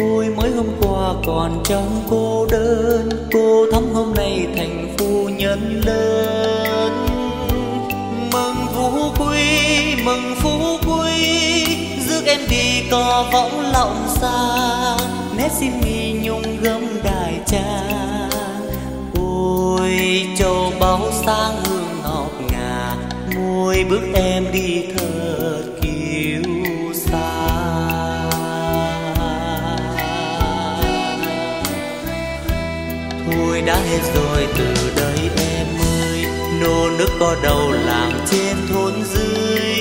Ôi mới hôm qua còn trong cô đơn, cô Thắm hôm nay thành phu nhân lớn. Mừng phú quý, rước em đi có võng lọng xa, nét xin mi nhung gấm đài trang. Ôi châu báu sáng hương ngọc ngà, môi bước em đi thật kiêu xa. Thôi đã hết rồi từ đây em ơi, nô nức có đầu làng trên thôn dưới.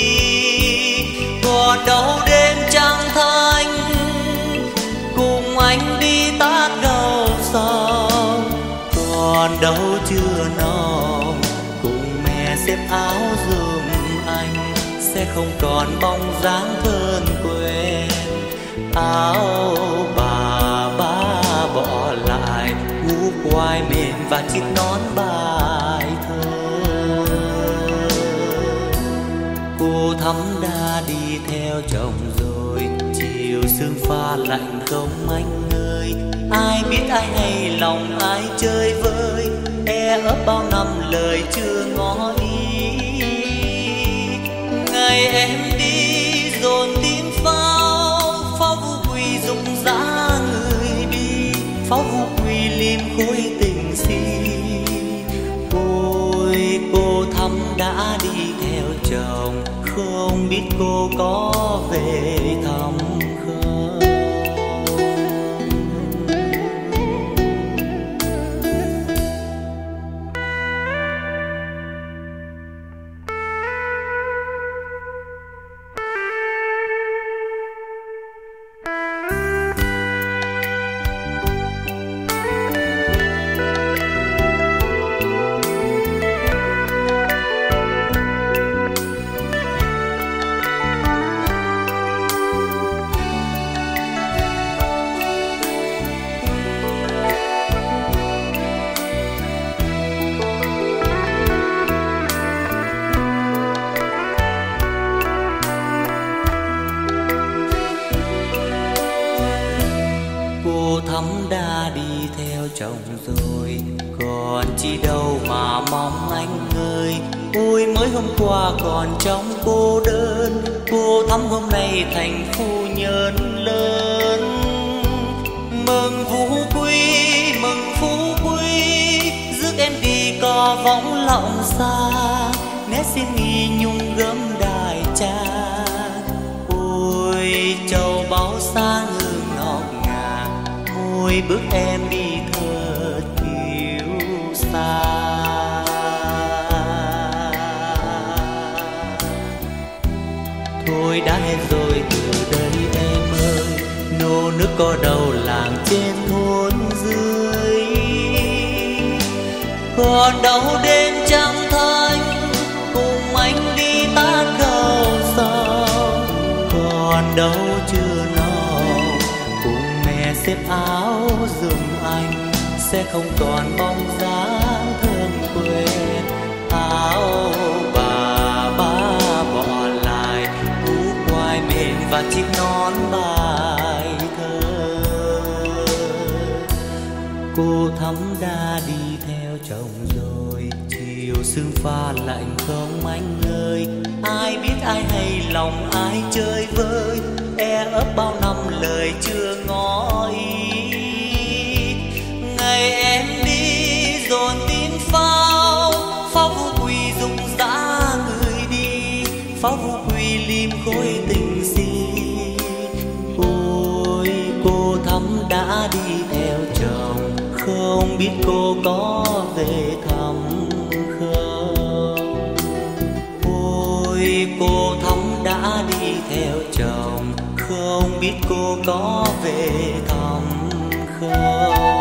Còn đâu đêm trăng thanh, cùng anh đi tát đầu sông. Còn đâu chưa nồng, cùng mẹ xếp áo giùm anh, sẽ không còn bóng dáng thân quen. Áo bà bỏ lại, ngũ quai mềm và chiếc nón bài thơ. Cô Thắm đã đi theo chồng rồi, chiều sương pha lạnh không anh ơi. Ai biết ai hay lòng ai chơi vơi, e ấp bao năm lời chưa ngỏ ý. Ngày em đi dồn tiếng pháo vu quỳ rụng rã người đi, pháo vu quỳ lim khối tình si. Ôi cô Thắm đã đi theo chồng, không biết cô có về thăm không. Cô Thắm đã đi theo chồng rồi, còn chi đâu mà mong anh ơi. Ôi mới hôm qua còn trong cô đơn, cô Thắm hôm nay thành phu nhân lớn. Mừng phú quý, rước em đi có võng lọng xa, nét xin nghi nhung gấm đài trang. Ôi châu báu sáng hương ngọc ngà, môi bước em đi thật kiêu xa. Thôi đã hết rồi từ đây em ơi, nô nức có đầu làng trên thôn dưới. Còn đâu đêm trăng thanh, cùng anh đi tát đầu sông. Còn đâu chưa nồng, cùng mẹ xếp áo giùm anh, sẽ không còn bóng dáng thân quen. Áo bà bỏ lại, ngũ quai mềm và chiếc nón bài thơ. Cô Thắm đã đi theo chồng rồi, chiều sương pha lạnh không anh ơi. Ai biết ai hay lòng ai chơi vơi, e ấp bao năm lời chưa ngỏ ý. Ngày em đi dồn tiếng pháo vu quỳ rụng rã người đi, pháo vu quỳ lim khối tình si. Ôi cô Thắm đã đi theo chồng, không biết cô có về thăm không. Ôi cô Thắm đã đi theo chồng, không biết cô có về thăm không.